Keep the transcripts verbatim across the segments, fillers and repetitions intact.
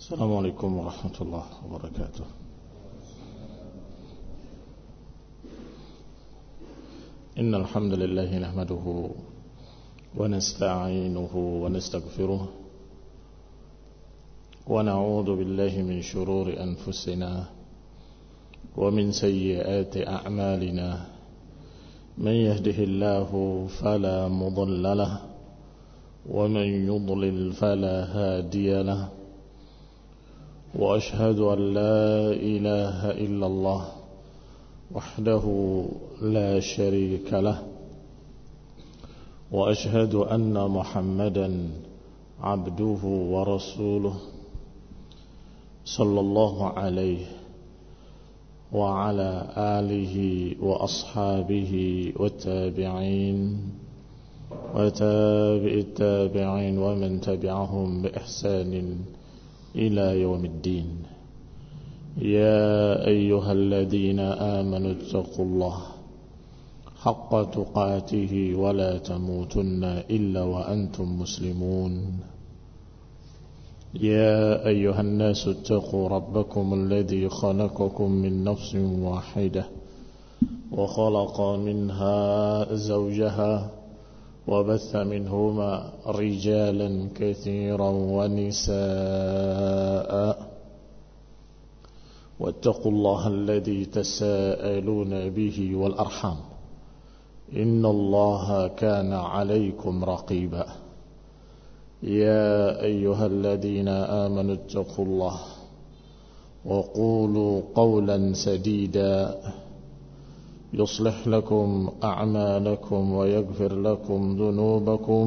Assalamualaikum warahmatullahi wabarakatuh. Innal hamdalillah nahmaduhu wa nasta'inuhu wa nastaghfiruh wa na'udzu billahi min shururi anfusina wa min sayyiati a'malina. Man yahdihillahu fala mudilla lahu wa man yudlil fala hadiya lahu. وأشهد أن لا إله إلا الله وحده لا شريك له وأشهد أن محمدا عبده ورسوله صلى الله عليه وعلى آله وأصحابه والتابعين وتابع التابعين ومن تبعهم بإحسان إلى يوم الدين. يا أيها الذين آمنوا اتقوا الله حق تقاته ولا تموتن إلا وأنتم مسلمون. يا أيها الناس اتقوا ربكم الذي خلقكم من نفس واحدة وخلق منها زوجها وبث منهما رجالا كثيرا ونساء واتقوا الله الذي تساءلون به والأرحام إن الله كان عليكم رقيبا. يا أيها الذين آمنوا اتقوا الله وقولوا قولا سديدا يصلح لكم أعمالكم ويغفر لكم ذنوبكم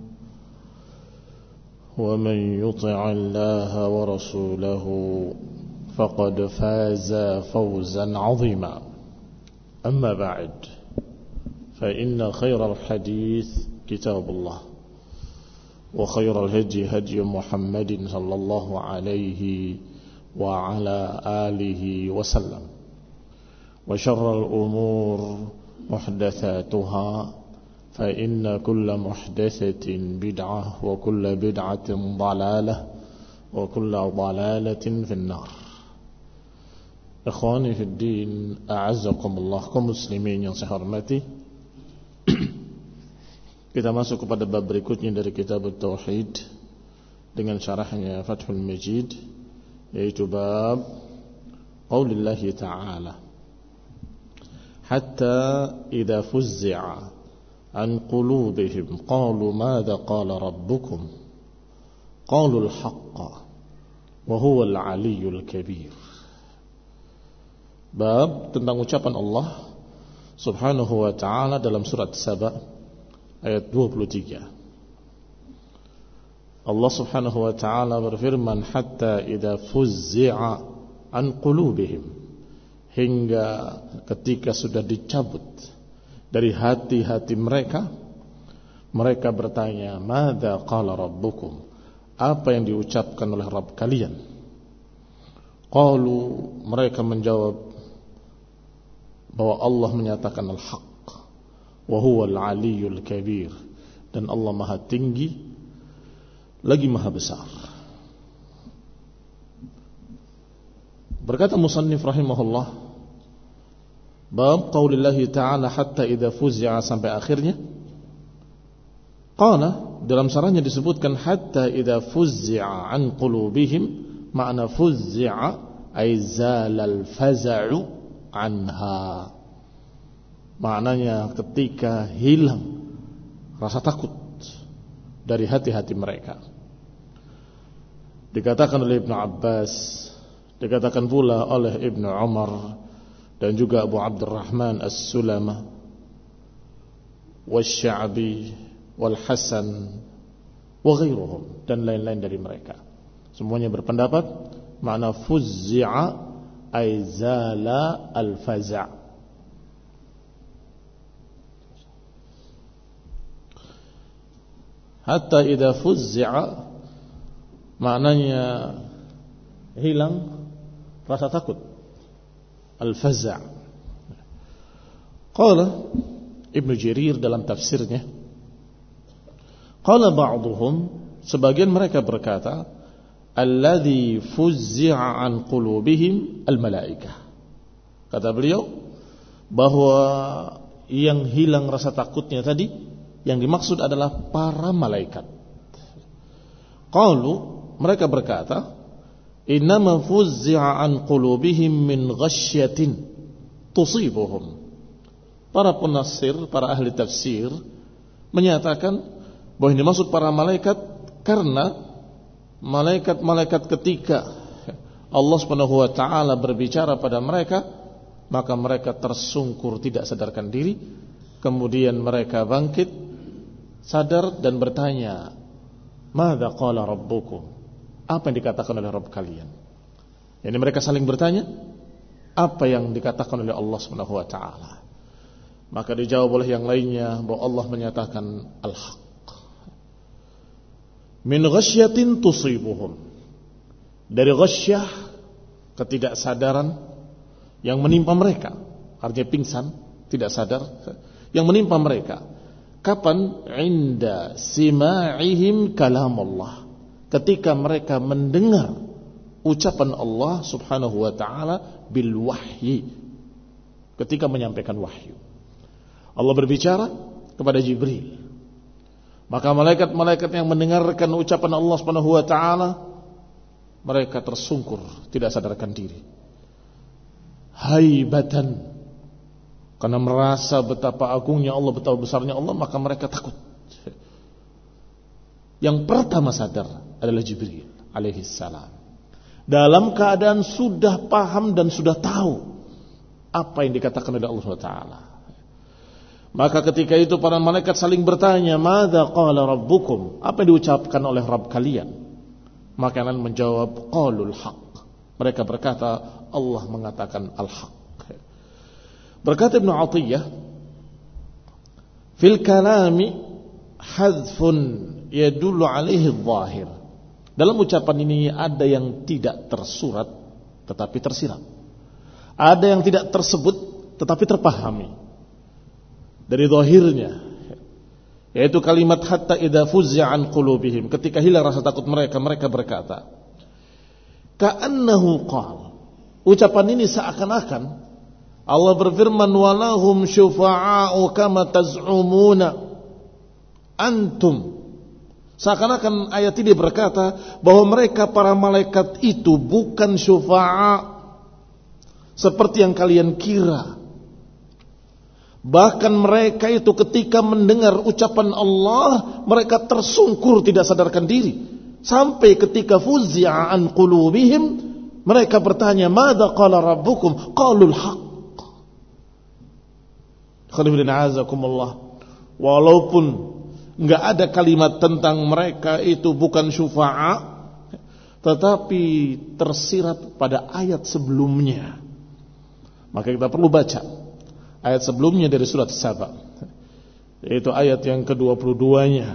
ومن يطع الله ورسوله فقد فاز فوزا عظيما. أما بعد فإن خير الحديث كتاب الله وخير الهدي هدي محمد صلى الله عليه وعلى آله وسلم وشر الأمور محدثاتها فإن كل محدثة بدعة وكل بدعة ضلالة وكل ضلالة في النار. Ikhwani fi din, a'azzakumullah, kaum muslimin yang saya hormati. Kita masuk kepada bab berikutnya dari kitab Tauhid dengan syarahnya Fathul Majid, yaitu bab qaulillahi ta'ala حتى إذا فزع عن قلوبهم قالوا ماذا قال ربكم قالوا الحق وهو العلي الكبير. Bab tentang ucapan Allah Subhanahu wa ta'ala dalam surat Saba ayat dua puluh tiga. Allah Subhanahu wa ta'ala berfirman hatta idza fuzzi'a an qulubihim, hingga ketika sudah dicabut dari hati-hati mereka, mereka bertanya, "Madza qala rabbukum?" Apa yang diucapkan oleh Rabb kalian? Qalu, mereka menjawab bahwa Allah menyatakan al-haq wa huwa al-aliyyul kabir, dan Allah Maha tinggi lagi Maha besar. Berkata musannif rahimahullah, bab qaulillahi ta'ala hatta idza fuz'a sampai akhirnya. Qala, dalam sarahnya disebutkan hatta idza fuz'a an qulubihim, makna fuz'a ay zalal faza'u anha, maknanya ketika hilang rasa takut dari hati-hati mereka. Dikatakan oleh Ibnu Abbas, dikatakan pula oleh Ibnu Umar dan juga Abu Abdurrahman As-Sulamah Wasya'bi Wal-Hasan wa ghairuhum, dan lain-lain dari mereka. Semuanya berpendapat makna fuzzi'a ay zala al-faza'. Hatta idza fuzzi'a maknanya hilang rasa takut, al-faza'. Qala Ibnu Jarir dalam tafsirnya, qala ba'duhum, sebagian mereka berkata, alladzi fuzzi'a an qulubihim al-malaikah. Kata beliau bahwa yang hilang rasa takutnya tadi yang dimaksud adalah para malaikat. Qalu, mereka berkata, innama fuzzi'a an qulubihim min ghasyatin tusibuhum. Para penafsir, para ahli tafsir menyatakan bahwa yang dimaksud para malaikat karena malaikat-malaikat ketika Allah Subhanahu wa taala berbicara pada mereka, maka mereka tersungkur tidak sadarkan diri, kemudian mereka bangkit sadar dan bertanya, "Madza qala rabbukum?" Apa yang dikatakan oleh Rabb kalian? Yani mereka saling bertanya, apa yang dikatakan oleh Allah Subhanahu wa taala? Maka dijawab oleh yang lainnya bahwa Allah menyatakan al-haq. Min ghasyatin tusibuhum. Dari ghasyah, ketidaksadaran yang menimpa mereka, artinya pingsan, tidak sadar, yang menimpa mereka. Kapan? Inda sima'ihim kalam Allah. Ketika mereka mendengar ucapan Allah Subhanahu wa taala bil wahyi. Ketika menyampaikan wahyu. Allah berbicara kepada Jibril. Maka malaikat-malaikat yang mendengarkan ucapan Allah Subhanahu wa taala, mereka tersungkur, tidak sadarkan diri. Haibatan, karena merasa betapa agungnya Allah, betapa besarnya Allah, maka mereka takut. Yang pertama sadar adalah Jibril alaihi salam. Dalam keadaan sudah paham dan sudah tahu apa yang dikatakan oleh Allah Subhanahu wa taala. Maka ketika itu para malaikat saling bertanya, "Madza qala rabbukum?" Apa yang diucapkan oleh Rabb kalian? Maka mereka menjawab, "Qalul haq." Mereka berkata, Allah mengatakan al-haq. Berkata Ibnu Athiyyah, "Fil kalami hadzfun yadullu alaihi adh-dhahir." Dalam ucapan ini ada yang tidak tersurat tetapi tersirat. Ada yang tidak tersebut tetapi terpahami dari zahirnya, yaitu kalimat hatta idza fuzza an qulubihim, ketika hilang rasa takut mereka, mereka berkata, ka'annahu qala. Ucapan ini seakan-akan Allah berfirman, walahum syufa'a'u kama taz'umuna antum. Seakan-akan ayat ini berkata bahwa mereka para malaikat itu bukan syufa'a seperti yang kalian kira. Bahkan mereka itu ketika mendengar ucapan Allah, mereka tersungkur tidak sadarkan diri. Sampai ketika fuzzi'a an qulubihim, mereka bertanya, "Madza qala rabbukum?" Qalul haq. Walaupun enggak ada kalimat tentang mereka itu bukan syufa'a, tetapi tersirat pada ayat sebelumnya. Maka kita perlu baca ayat sebelumnya dari surat Saba, yaitu ayat yang kedua puluh dua-nya,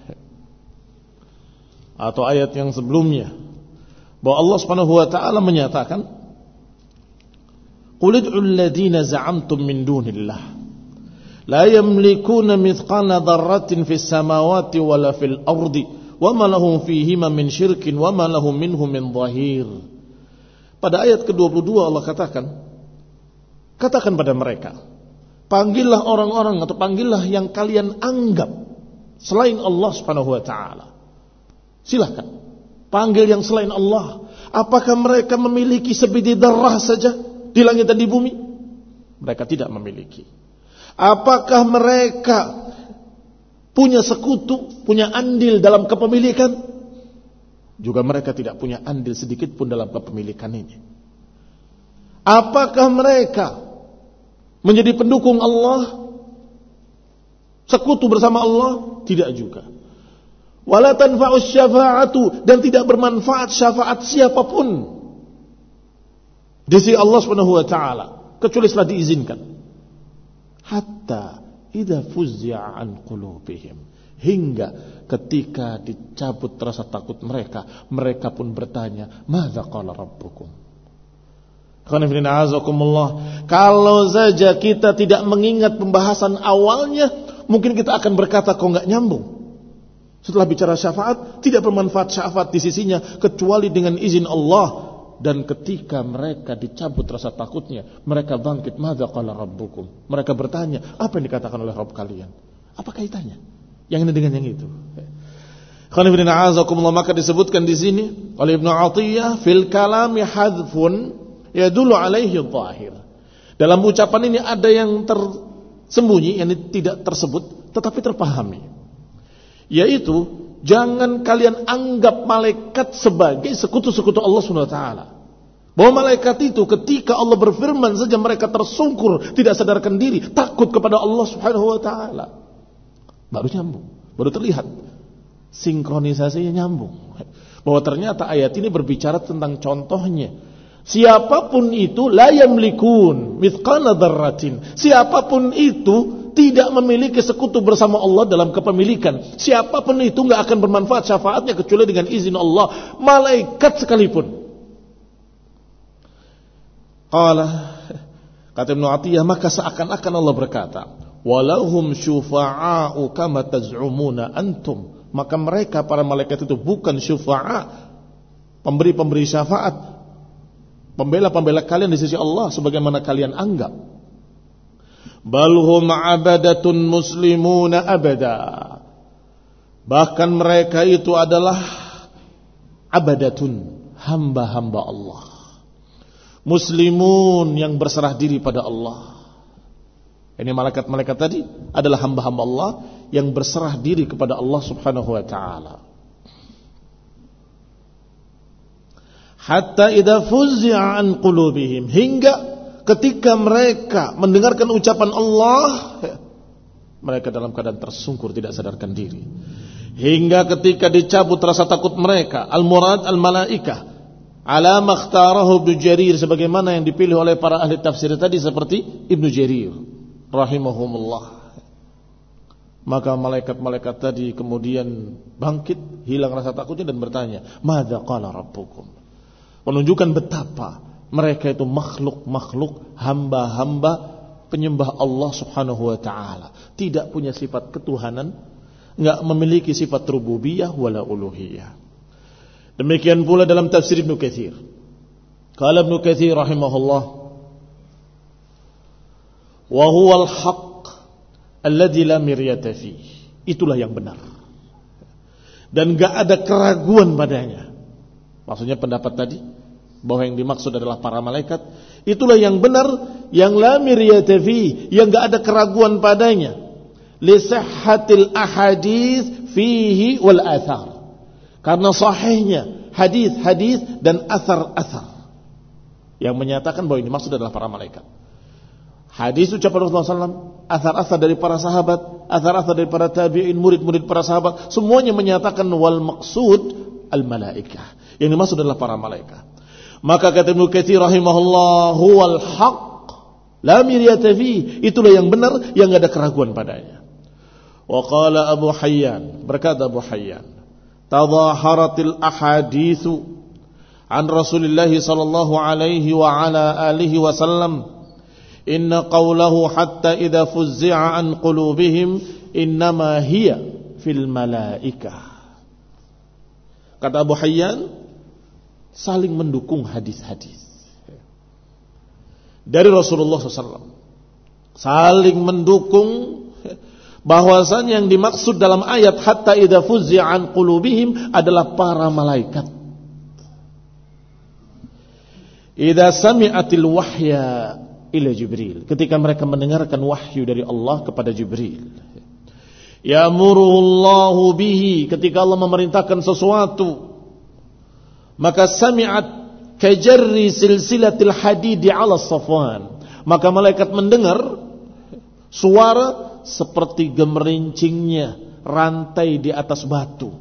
atau ayat yang sebelumnya, bahwa Allah Subhanahu wa taala menyatakan, "Qul ud'ul ladzina za'amtum min dunillah la yamlikuna mithqala dzarratin fis samawati wala fil ardi wama lahum fihima min syirkin wama lahum minhum min dhahir." Pada ayat ke-dua puluh dua Allah katakan, katakan pada mereka, panggillah orang-orang atau panggillah yang kalian anggap selain Allah Subhanahu wa taala. Silahkan panggil yang selain Allah. Apakah mereka memiliki sebiji darah saja di langit dan di bumi? Mereka tidak memiliki. Apakah mereka punya sekutu, punya andil dalam kepemilikan? Juga mereka tidak punya andil sedikit pun dalam kepemilikan ini. Apakah mereka menjadi pendukung Allah, sekutu bersama Allah? Tidak juga. Wala tanfa'us syafa'atu, dan tidak bermanfaat syafaat siapapun di sisi Allah Subhanahu wa taala kecuali setelah diizinkan. Hatta idza fuzzi'a an qulubihim, hingga ketika dicabut rasa takut mereka, mereka pun bertanya, "Madza qala rabbukum?" Kalau saja kita tidak mengingat pembahasan awalnya, mungkin kita akan berkata, kok enggak nyambung. Setelah bicara syafaat, tidak bermanfaat syafaat di sisinya kecuali dengan izin Allah. Dan ketika mereka dicabut rasa takutnya, mereka bangkit, madza qala rabbukum. Mereka bertanya, apa yang dikatakan oleh Rabb kalian? Apa kaitannya yang ini dengan yang itu? Maka disebutkan di sini oleh Ibnu Athiyyah, fil kalami hadfun yadullu alaihi dhahir. Dalam ucapan ini ada yang tersembunyi, yang tidak tersebut tetapi terpahami. Yaitu jangan kalian anggap malaikat sebagai sekutu-sekutu Allah Subhanahu wa taala. Bahwa malaikat itu ketika Allah berfirman saja mereka tersungkur, tidak sadarkan diri, takut kepada Allah Subhanahu wa taala. Baru nyambung, baru terlihat sinkronisasinya nyambung. Bahwa ternyata ayat ini berbicara tentang contohnya. Siapapun itu la yamlikun mithqala dzarratin. Siapapun itu tidak memiliki sekutu bersama Allah dalam kepemilikan. Siapapun itu enggak akan bermanfaat syafaatnya kecuali dengan izin Allah, malaikat sekalipun. Qala, kata Ibnu Athiyyah, maka seakan-akan Allah berkata, walahum syufa'a'u kama taz'umuna antum. Maka mereka para malaikat itu bukan syufa'a, pemberi-pemberi syafaat, pembela-pembela kalian di sisi Allah sebagaimana kalian anggap. Balhum abadatun muslimuna abada. Bahkan mereka itu adalah abadatun, hamba-hamba Allah, muslimun yang berserah diri pada Allah. Ini malaikat-malaikat tadi adalah hamba-hamba Allah yang berserah diri kepada Allah Subhanahu wa taala. Hatta idza fuzzi'a an qulubihim, hingga ketika mereka mendengarkan ucapan Allah, mereka dalam keadaan tersungkur, tidak sadarkan diri. Hingga ketika dicabut rasa takut mereka, al-murad al-malaikah, ala makhtarahu Ibnu Jarir, sebagaimana yang dipilih oleh para ahli tafsir tadi seperti Ibnu Jarir rahimahumullah. Maka malaikat-malaikat tadi kemudian bangkit, hilang rasa takutnya dan bertanya, madza qala rabbukum. Menunjukkan betapa mereka itu makhluk-makhluk, hamba-hamba penyembah Allah Subhanahu wa taala, tidak punya sifat ketuhanan, enggak memiliki sifat rububiyah wala uluhiyah. Demikian pula dalam tafsir Ibnu Katsir. Qala Ibnu Katsir rahimahullah, wa huwal haqq alladzi la miryata fihi. Itulah yang benar dan enggak ada keraguan padanya. Maksudnya pendapat tadi bahwa yang dimaksud adalah para malaikat, itulah yang benar, yang la miryata fi, yang enggak ada keraguan padanya. Li sihhatil ahadits fihi wal athar. Karena sahihnya hadis-hadis dan athar-athar yang menyatakan bahwa ini maksud adalah para malaikat. Hadis ucapan Rasulullah sallallahu alaihi wasallam, athar-athar dari para sahabat, athar-athar dari para tabi'in, murid-murid para sahabat, semuanya menyatakan wal maqsud al malaikah. Yang dimaksud adalah para malaikat. Maka kata Ibnu Katsir rahimahullah, huwal haqq la miryata fi, itulah yang benar, yang enggak ada keraguan padanya. Wa qala Abu Hayyan, berkata Abu Hayyan, tadhaharatil ahaditsu an Rasulillah sallallahu alaihi wa ala alihi wasallam, inna qawlahu hatta idza fuzzi'a an qulubihim innama hiya fil malaikah. Kata Abu Hayyan, saling mendukung hadis-hadis dari Rasulullah sallallahu alaihi wasallam, saling mendukung bahwasanya yang dimaksud dalam ayat hatta idza fuzzi'a an qulubihim adalah para malaikat. Idza sami'atil wahya ila Jibril, ketika mereka mendengarkan wahyu dari Allah kepada Jibril. Ya'muruhullahu bihi, ketika Allah memerintahkan sesuatu, maka sami'at kajarri silsilatil hadidi ala safwan, maka malaikat mendengar suara seperti gemerincingnya rantai di atas batu.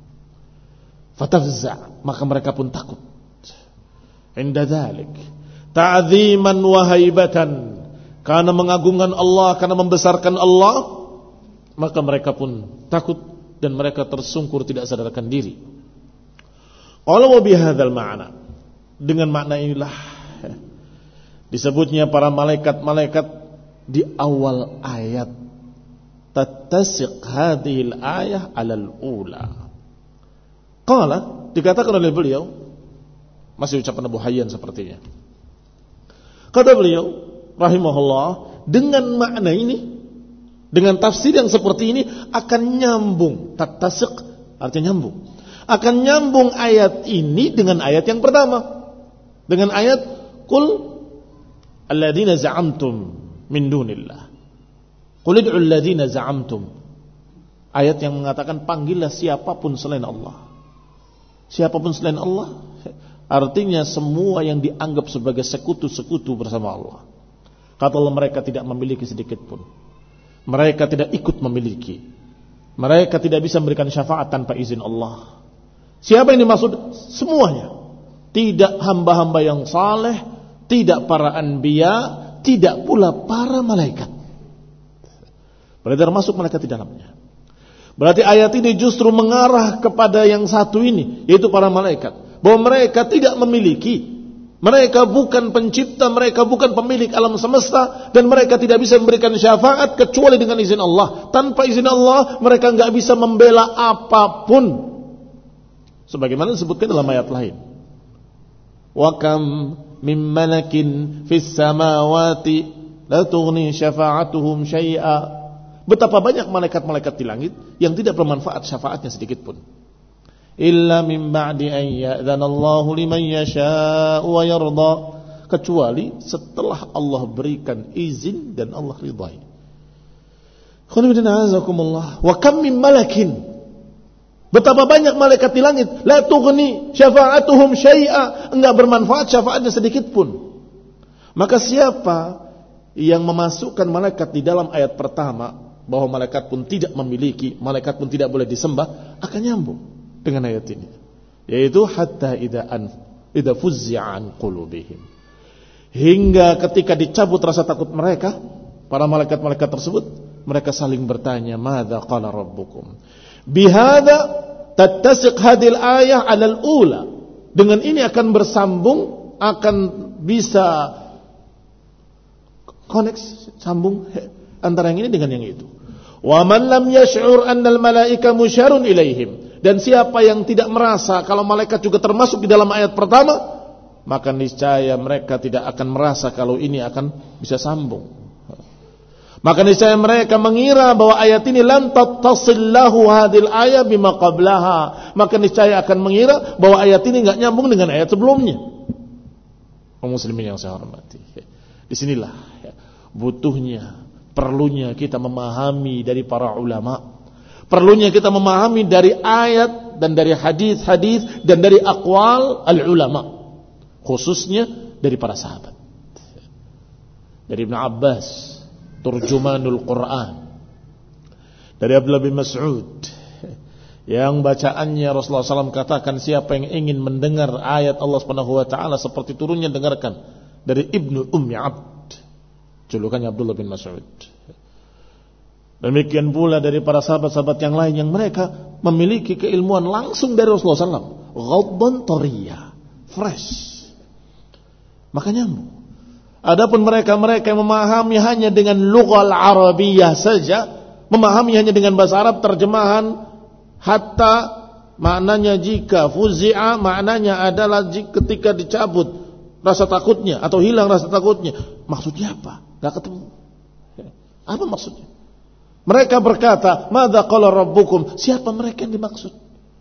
Fatafza, maka mereka pun takut. Inda dzalik ta'ziman wa haibatan, karena mengagungkan Allah, karena membesarkan Allah, maka mereka pun takut dan mereka tersungkur, tidak sadarkan diri. Qala wa bihadzal ma'na, dengan makna inilah disebutnya para malaikat-malaikat di awal ayat tattasiq hadhil ayah 'alal ula. Qala, dikatakan oleh beliau, masih ucapan Abu Hayyan sepertinya. Kata beliau rahimahullah, dengan makna ini, dengan tafsir yang seperti ini akan nyambung. Tattasiq artinya nyambung. Akan nyambung ayat ini dengan ayat yang pertama. Dengan ayat qul alladzina za'amtum min dunillah. Qul ud'u alladzina za'amtum. Ayat yang mengatakan panggillah siapapun selain Allah. Siapapun selain Allah artinya semua yang dianggap sebagai sekutu-sekutu bersama Allah. Kata Allah, mereka tidak memiliki sedikit pun. Mereka tidak ikut memiliki. Mereka tidak bisa memberikan syafaat tanpa izin Allah. Siapa yang dimaksud? Semuanya. Tidak hamba-hamba yang saleh, tidak para anbiya, tidak pula para malaikat. Berarti termasuk malaikat di dalamnya. Berarti ayat ini justru mengarah kepada yang satu ini, yaitu para malaikat. Bahwa mereka tidak memiliki, mereka bukan pencipta, mereka bukan pemilik alam semesta, dan mereka tidak bisa memberikan syafaat kecuali dengan izin Allah. Tanpa izin Allah mereka enggak bisa membela apapun. Sebagaimana disebutkan dalam ayat lain. Wa kam min malakin fis samawati la tughni syafa'atuhum syai'a. Betapa banyak malaikat-malaikat di langit yang tidak bermanfaat syafaatnya sedikit pun. Illa min ba'di an ya'dzana Allahu liman yasha'u wa yarda, kecuali setelah Allah berikan izin dan Allah ridai. Wa kam min malakin, betapa banyak malaikat di langit, la tughni syafa'atuhum syai'a, enggak bermanfaat syafaatnya sedikit pun. Maka siapa yang memasukkan malaikat di dalam ayat pertama, bahwa malaikat pun tidak memiliki, malaikat pun tidak boleh disembah, akan nyambung dengan ayat ini, yaitu hatta idza an idza fuzzi'a an qulubihim, hingga ketika dicabut rasa takut mereka, para malaikat-malaikat tersebut, mereka saling bertanya, madza qala rabbukum. Bihada tattasiq hadil ayah 'alal ula. Dengan ini akan bersambung, akan bisa koneksi, sambung antara yang ini dengan yang itu. Wa man lam yash'ur annal malaika musyarun ilaihim, dan siapa yang tidak merasa kalau malaikat juga termasuk di dalam ayat pertama, maka niscaya mereka tidak akan merasa kalau ini akan bisa sambung. Maka niscaya mereka mengira bahwa ayat ini lan tattasil lahu hadil ayat bima qablaha, maka niscaya akan mengira bahwa ayat ini enggak nyambung dengan ayat sebelumnya. Kaum muslimin yang saya hormati, disinilah ya, butuhnya, perlunya kita memahami dari para ulama, perlunya kita memahami dari ayat dan dari hadis-hadis dan dari aqwal al-ulama, khususnya dari para sahabat. Dari Ibn Abbas, turjumanul Quran, dari Abdullah bin Mas'ud, yang bacaannya Rasulullah shallallahu alaihi wasallam katakan, siapa yang ingin mendengar ayat Allah subhanahu wa ta'ala seperti turunnya, dengarkan dari Ibnu Ummi Abd, julukannya Abdullah bin Mas'ud. Demikian pula dari para sahabat-sahabat yang lain yang mereka memiliki keilmuan langsung dari Rasulullah shallallahu alaihi wasallam, ghadban tariyah, fresh, maka nyambung. Adapun mereka-mereka yang memahami hanya dengan lughal Arabiyah saja, memahami hanya dengan bahasa Arab terjemahan, hatta maknanya jika, fuzi'a maknanya adalah jika, ketika dicabut rasa takutnya atau hilang rasa takutnya. Maksudnya apa? Enggak ketemu. Apa maksudnya? Mereka berkata, madza qala rabbukum? Siapa mereka yang dimaksud?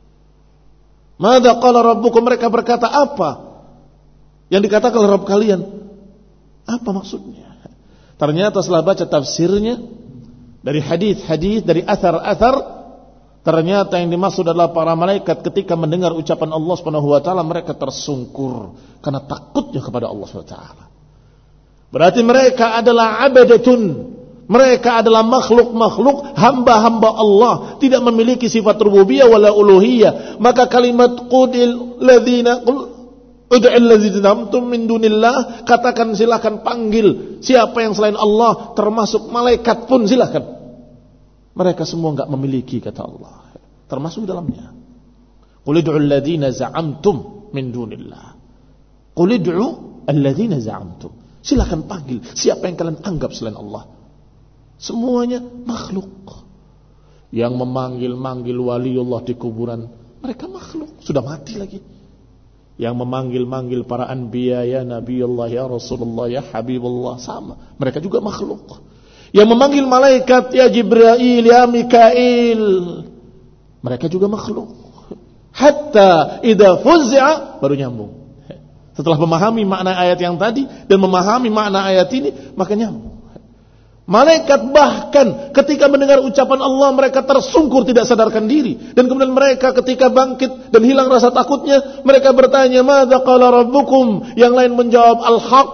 Madza qala rabbukum? Mereka berkata apa yang dikatakan oleh Rabb kalian? Apa maksudnya? Ternyata setelah baca tafsirnya dari hadis-hadis, dari athar-athar, ternyata yang dimaksud adalah para malaikat ketika mendengar ucapan Allah Subhanahu wa taala, mereka tersungkur karena takutnya kepada Allah Subhanahu wa taala. Berarti mereka adalah abadatun, mereka adalah makhluk-makhluk, hamba-hamba Allah, tidak memiliki sifat rububiyah wala uluhiyah. Maka kalimat qudil ladzina ud'il ladzina zamtum min dunillah, katakan silakan panggil siapa yang selain Allah, termasuk malaikat pun silakan. Mereka semua enggak memiliki, kata Allah, termasuk dalamnya. Qul ud'u alladzina za'amtum min dunillah. Qul ud'u alladzina za'amtum. Silakan panggil siapa yang kalian anggap selain Allah. Semuanya makhluk. Yang memanggil-manggil waliullah di kuburan, mereka makhluk, sudah mati lagi. Yang memanggil-manggil para anbiya, ya Nabiullah, ya Rasulullah, ya Habibullah, sama, mereka juga makhluk. Yang memanggil malaikat, ya Jibril, ya Mikail, mereka juga makhluk. Hatta idza fuz'a, baru nyambung. Setelah memahami makna ayat yang tadi dan memahami makna ayat ini, maka nyambung. Malaikat bahkan ketika mendengar ucapan Allah, mereka tersungkur tidak sadarkan diri. Dan kemudian mereka ketika bangkit dan hilang rasa takutnya, mereka bertanya, "Madza qala rabbukum?" Yang lain menjawab, "Al-haq."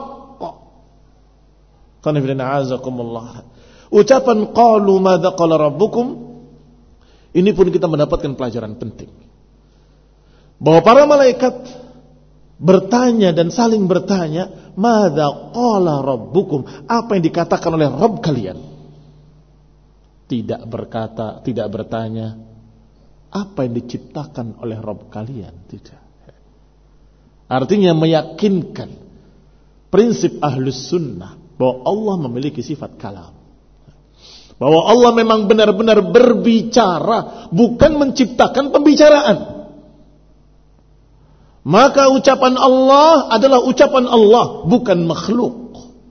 Ucapan qalu madza qala rabbukum, ini pun kita mendapatkan pelajaran penting. Bahwa para malaikat bertanya dan saling bertanya, madza qala rabbukum, apa yang dikatakan oleh Rabb kalian. Tidak berkata, tidak bertanya apa yang diciptakan oleh Rabb kalian, tidak. Artinya meyakinkan prinsip Ahlus Sunnah bahwa Allah memiliki sifat kalam, bahwa Allah memang benar-benar berbicara, bukan menciptakan pembicaraan. Maka ucapan Allah adalah ucapan Allah, bukan makhluk.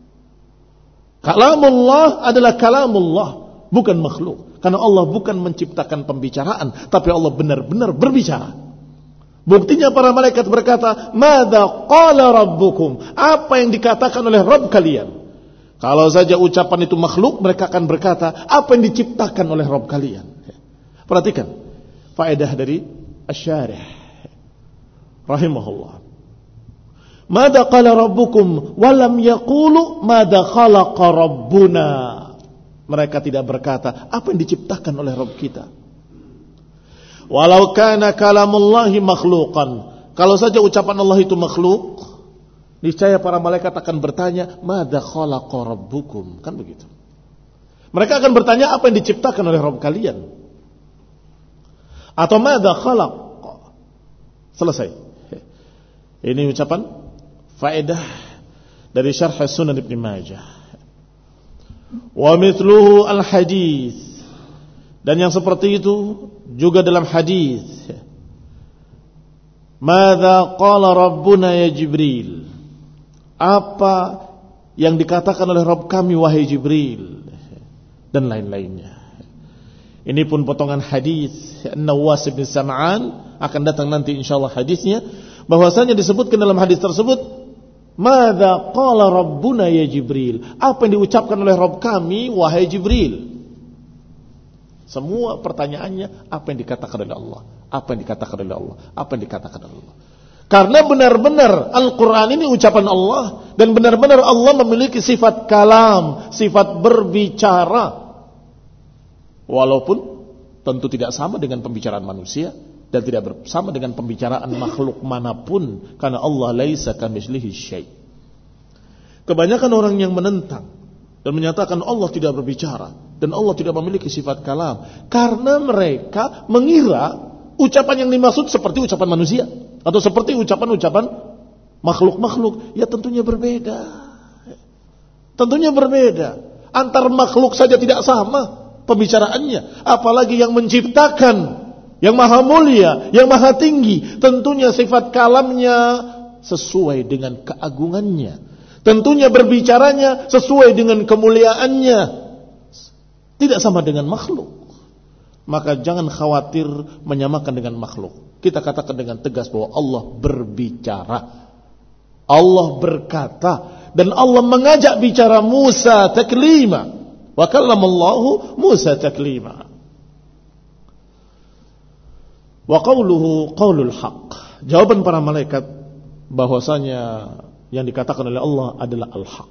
Kalamullah adalah kalamullah, bukan makhluk. Karena Allah bukan menciptakan pembicaraan, tapi Allah benar-benar berbicara. Buktinya para malaikat berkata, "Madza qala rabbukum?" Apa yang dikatakan oleh Rabb kalian? Kalau saja ucapan itu makhluk, mereka akan berkata, apa yang diciptakan oleh Rabb kalian? Perhatikan faedah dari Asy-Syarih rahimahullah. Mada qala rabbukum walam yaqulu mada khalaqa rabbuna. Mereka tidak berkata apa yang diciptakan oleh Rabb kita. Walau kana kalamullahi makhluqan, kalau saja ucapan Allah itu makhluk, niscaya para malaikat akan bertanya mada khalaqa rabbukum, kan begitu. Mereka akan bertanya apa yang diciptakan oleh Rabb kalian. Atau mada khalaq. Selesai. Ini ucapan faedah dari Syarh Sunan Ibn Majah. Wa mithluhu al-hadis, dan yang seperti itu juga dalam hadis. Madza qala rabbuna ya Jibril? Apa yang dikatakan oleh Rabb kami wahai Jibril? Dan lain-lainnya. Ini pun potongan hadis An-Nawas bin Sam'an, akan datang nanti insyaallah hadisnya. Bahwasanya disebutkan dalam hadis tersebut, madza qala rabbuna ya Jibril? Apa yang diucapkan oleh Rabb kami wahai Jibril? Semua pertanyaannya apa yang dikatakan oleh Allah? Apa yang dikatakan oleh Allah? Apa yang dikatakan oleh Allah? Karena benar-benar Al-Qur'an ini ucapan Allah, dan benar-benar Allah memiliki sifat kalam, sifat berbicara. Walaupun tentu tidak sama dengan pembicaraan manusia dan tidak bersama dengan pembicaraan makhluk manapun, karena Allah laisa kamitslihi syai'. Kebanyakan orang yang menentang dan menyatakan Allah tidak berbicara dan Allah tidak memiliki sifat kalam, karena mereka mengira ucapan yang dimaksud seperti ucapan manusia atau seperti ucapan-ucapan makhluk-makhluk. Ya tentunya berbeda. Tentunya berbeda. Antar makhluk saja tidak sama pembicaraannya, apalagi yang menciptakan, yang maha mulia, yang maha tinggi. Tentunya sifat kalamnya sesuai dengan keagungannya. Tentunya berbicaranya sesuai dengan kemuliaannya. Tidak sama dengan makhluk. Maka jangan khawatir menyamakan dengan makhluk. Kita katakan dengan tegas bahwa Allah berbicara, Allah berkata, dan Allah mengajak bicara Musa taklima. Wa kallamallahu Musa taklima. Wa qawluhu qawlul haq. Jawaban para malaikat bahwasanya yang dikatakan oleh Allah adalah al-haq.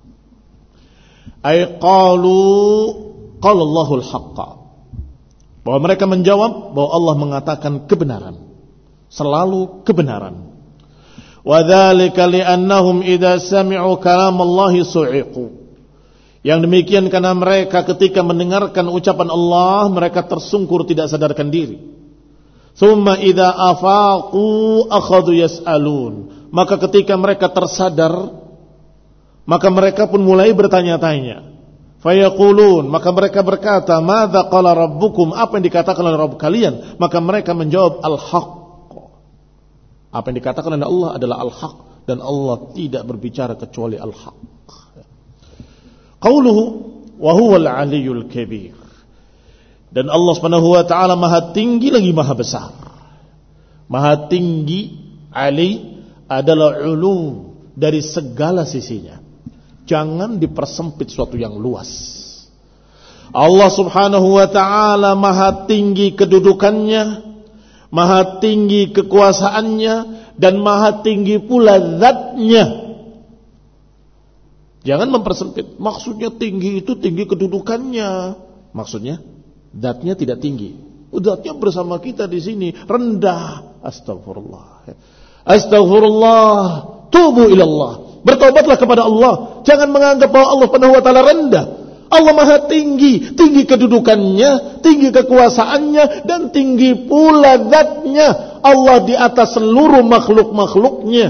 Ay qalu qala Allahul haqqa. Bahwa mereka menjawab bahwa Allah mengatakan kebenaran, selalu kebenaran. Wa dzalika li'annahum idza sami'u kalamallahi su'iqu. Yang demikian karena mereka ketika mendengarkan ucapan Allah, mereka tersungkur tidak sadarkan diri. Tsumma idza afaqu akhadhu yas'alun. Maka ketika mereka tersadar, maka mereka pun mulai bertanya-tanya. Fayaqulun, maka mereka berkata, madza qala rabbukum, apa yang dikatakan oleh Rabb kalian? Maka mereka menjawab, al-haq. Apa yang dikatakan oleh Allah adalah al-haq, dan Allah tidak berbicara kecuali al-haq. Qauluhu wa huwal aliyyul kabir. Dan Allah Subhanahu wa taala Maha tinggi lagi Maha besar. Maha tinggi, ali adalah ulu dari segala sisinya. Jangan dipersempit suatu yang luas. Allah Subhanahu wa ta'ala Maha tinggi kedudukannya, Maha tinggi kekuasaannya, dan Maha tinggi pula zatnya. Jangan mempersempit. Maksudnya tinggi itu tinggi kedudukannya. Maksudnya zatnya tidak tinggi. Zatnya bersama kita di sini rendah. Astagfirullah. Astagfirullah. Tubu ilallah. Bertobatlah kepada Allah. Jangan menganggap bahwa Allah Subhanahu wa taala rendah. Allah Maha tinggi, tinggi kedudukannya, tinggi kekuasaannya, dan tinggi pula zatnya. Allah di atas seluruh makhluk-makhluknya.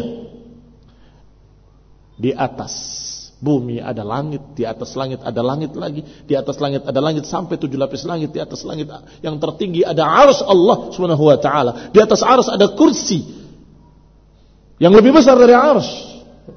Di atas bumi ada langit, di atas langit ada langit lagi, di atas langit ada langit sampai tujuh lapis langit, di atas langit yang tertinggi ada arsy Allah Subhanahu wa taala. Di atas arsy ada kursi yang lebih besar dari arsy.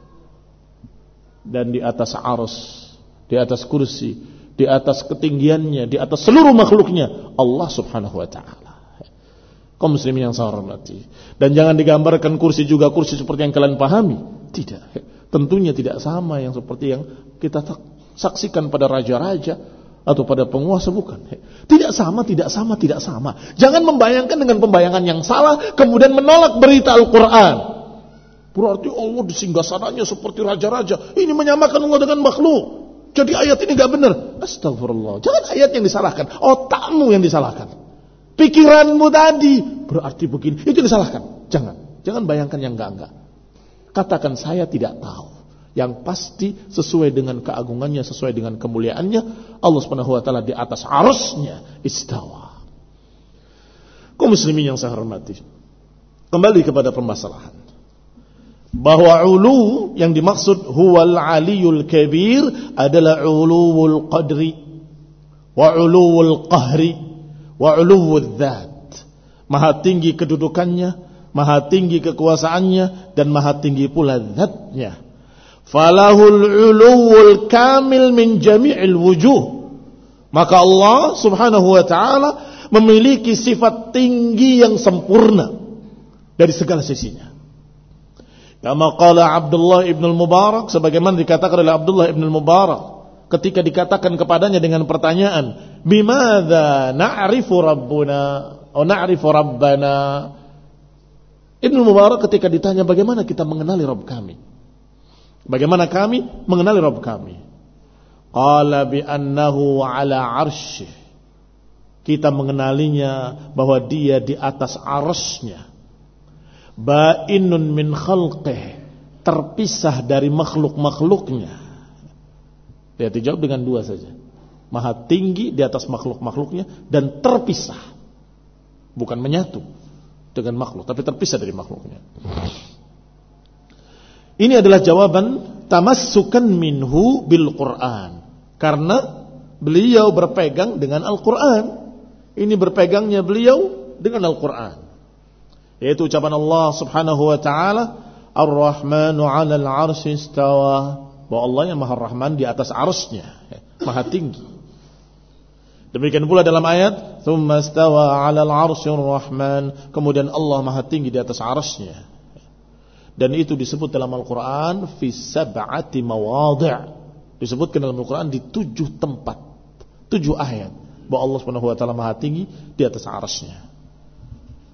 Dan di atas arsy, di atas kursi, di atas ketinggiannya, di atas seluruh makhluknya Allah Subhanahu wa taala. Kaum muslimin yang saya hormati. Dan jangan digambarkan kursi juga kursi seperti yang kalian pahami. Tidak. Tentunya tidak sama yang seperti yang kita saksikan pada raja-raja atau pada penguasa, bukan. Tidak sama, tidak sama, tidak sama. Jangan membayangkan dengan pembayangan yang salah kemudian menolak berita Al-Quran. Berarti Allah di singgasananya seperti raja-raja. Ini menyamakan Allah dengan makhluk. Jadi ayat ini gak benar. Astagfirullah. Jangan ayat yang disalahkan, otakmu yang disalahkan. Pikiranmu tadi berarti begini, itu disalahkan. Jangan. Jangan bayangkan yang enggak-enggak. Katakan saya tidak tahu. Yang pasti sesuai dengan keagungannya, sesuai dengan kemuliaannya, Allah Subhanahu wa taala di atas arsy-Nya istawa. Kaum muslimin yang saya hormati, kembali kepada permasalahan bahwa ulu yang dimaksud huwal aliyul kabir adalah uluwul qadri wa uluwul qahri wa uluwul dzat. Maha tinggi kedudukannya, maha tinggi kekuasaannya, dan maha tinggi pula zatnya. Falahul uluwul kamil min jami'il wujuh. Maka Allah Subhanahu wa taala memiliki sifat tinggi yang sempurna dari segala sisinya. Kama qala Abdullah ibn al-Mubarak, sebagaimana dikatakan oleh Abdullah ibn al-Mubarak ketika dikatakan kepadanya dengan pertanyaan, bimadza na'rifu rabbuna atau na'rifu rabbana. Ibn al-Mubarak ketika ditanya bagaimana kita mengenali Rabb kami, bagaimana kami mengenali Rabb kami, qala bi annahu ala arsyih. Kita mengenalinya bahwa dia di atas arsy-Nya. Ba'inun min khalqih, terpisah dari makhluk-makhluknya. Dia dijawab dengan dua saja. Maha tinggi di atas makhluk-makhluknya dan terpisah. Bukan menyatu dengan makhluk, tapi terpisah dari makhluknya. Ini adalah jawaban tamassukan minhu bil Quran. Karena beliau berpegang dengan Al-Quran. Ini berpegangnya beliau dengan Al-Quran, yaitu ucapan Allah Subhanahu wa taala, Ar-Rahmanu 'alal 'arsy istawa. Bahwa Allah yang Maha Rahman di atas arsy-Nya, Maha tinggi. Demikian pula dalam ayat, Tsumma istawa 'alal 'arsyir Rahman. Kemudian Allah Maha tinggi di atas arsy-Nya. Dan itu disebut dalam Al-Qur'an fi sab'ati mawadhi'. Disebutkan dalam Al-Qur'an di tujuh tempat, tujuh ayat, bahwa Allah Subhanahu wa taala Maha tinggi di atas arsy-Nya.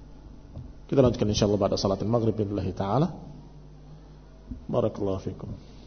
Kita lanjutkan insyaallah pada salat maghrib billahi taala. Barakallahu fikum.